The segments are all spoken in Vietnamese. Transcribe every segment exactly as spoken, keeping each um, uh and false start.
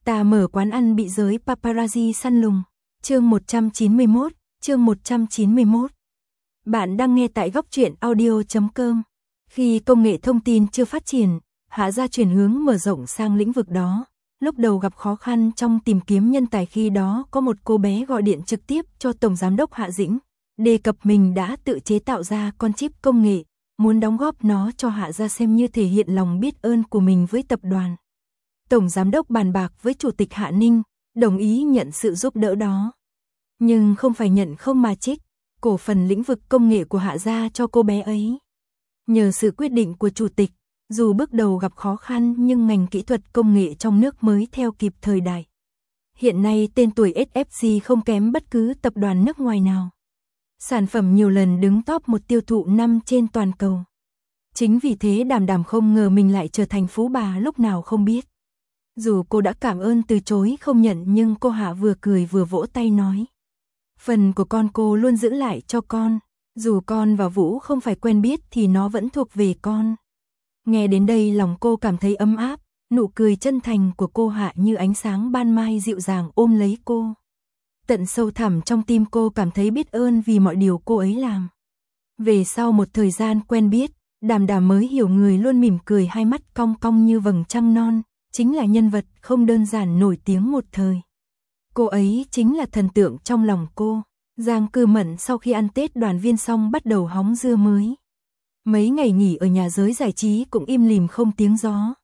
Ta mở quán ăn bị giới paparazzi săn lùng. Chương một trăm chín mươi mốt, chương một trăm chín mươi mốt. Bạn đang nghe tại góc truyện audio chấm com. Khi công nghệ thông tin chưa phát triển, Hạ Gia chuyển hướng mở rộng sang lĩnh vực đó. Lúc đầu gặp khó khăn trong tìm kiếm nhân tài, khi đó có một cô bé gọi điện trực tiếp cho Tổng Giám đốc Hạ Dĩnh, đề cập mình đã tự chế tạo ra con chip công nghệ, muốn đóng góp nó cho Hạ Gia xem như thể hiện lòng biết ơn của mình với tập đoàn. Tổng Giám đốc bàn bạc với Chủ tịch Hạ Ninh, đồng ý nhận sự giúp đỡ đó. Nhưng không phải nhận không mà trích cổ phần lĩnh vực công nghệ của Hạ Gia cho cô bé ấy. Nhờ sự quyết định của Chủ tịch, dù bước đầu gặp khó khăn nhưng ngành kỹ thuật công nghệ trong nước mới theo kịp thời đại. Hiện nay tên tuổi ét ép giê không kém bất cứ tập đoàn nước ngoài nào. Sản phẩm nhiều lần đứng top một tiêu thụ năm trên toàn cầu. Chính vì thế Đàm Đàm không ngờ mình lại trở thành phú bà lúc nào không biết. Dù cô đã cảm ơn từ chối không nhận, nhưng cô Hạ vừa cười vừa vỗ tay nói: phần của con cô luôn giữ lại cho con, dù con và Vũ không phải quen biết thì nó vẫn thuộc về con. Nghe đến đây lòng cô cảm thấy ấm áp, nụ cười chân thành của cô Hạ như ánh sáng ban mai dịu dàng ôm lấy cô. Tận sâu thẳm trong tim cô cảm thấy biết ơn vì mọi điều cô ấy làm. Về sau một thời gian quen biết, Đàm Đàm mới hiểu người luôn mỉm cười, hai mắt cong cong như vầng trăng non, chính là nhân vật không đơn giản nổi tiếng một thời. Cô ấy chính là thần tượng trong lòng cô. Giang Cư Mận sau khi ăn Tết đoàn viên xong bắt đầu hóng dưa mới. Mấy ngày nghỉ ở nhà giới giải trí cũng im lìm không tiếng gió.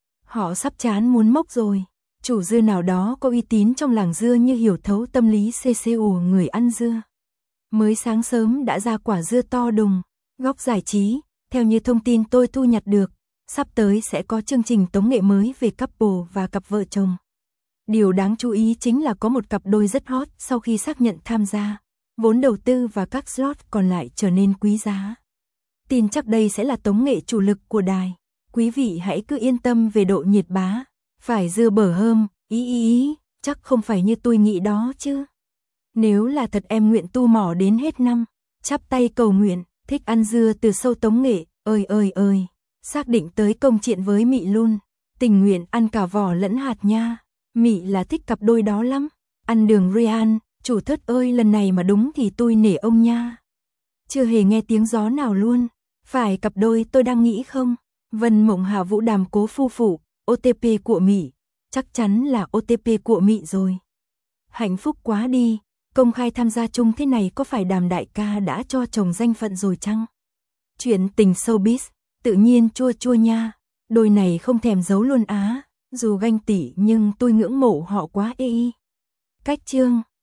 Họ sắp chán muốn mốc rồi. Chủ dưa nào đó có uy tín trong làng dưa như hiểu thấu tâm lý xê xê ù người ăn dưa. Mới sáng sớm đã ra quả dưa to đùng. Góc giải trí, theo như thông tin tôi thu nhặt được, sắp tới sẽ có chương trình tống nghệ mới về couple và cặp vợ chồng. Điều đáng chú ý chính là có một cặp đôi rất hot sau khi xác nhận tham gia. Vốn đầu tư và các slot còn lại trở nên quý giá. Tin chắc đây sẽ là tống nghệ chủ lực của đài. Quý vị hãy cứ yên tâm về độ nhiệt bá. Phải dưa bở hơm, ý ý ý, chắc không phải như tôi nghĩ đó chứ. Nếu là thật em nguyện tu mỏ đến hết năm. Chắp tay cầu nguyện, thích ăn dưa từ sâu tống nghệ, ơi ơi ơi. Xác định tới công chuyện với Mị luôn. Tình nguyện ăn cả vỏ lẫn hạt nha. Mị là thích cặp đôi đó lắm. Ăn đường Ryan, chủ thất ơi lần này mà đúng thì tôi nể ông nha. Chưa hề nghe tiếng gió nào luôn. Phải cặp đôi tôi đang nghĩ không? Vân Mộng Hà Vũ Đàm Cố phu phụ, ô tê pê của Mị. Chắc chắn là ô tê pê của Mị rồi. Hạnh phúc quá đi. Công khai tham gia chung thế này có phải Đàm đại ca đã cho chồng danh phận rồi chăng? Chuyện tình showbiz, tự nhiên chua chua nha. Đôi này không thèm giấu luôn á. Dù ganh tị nhưng tôi ngưỡng mộ họ quá ê. Cách chương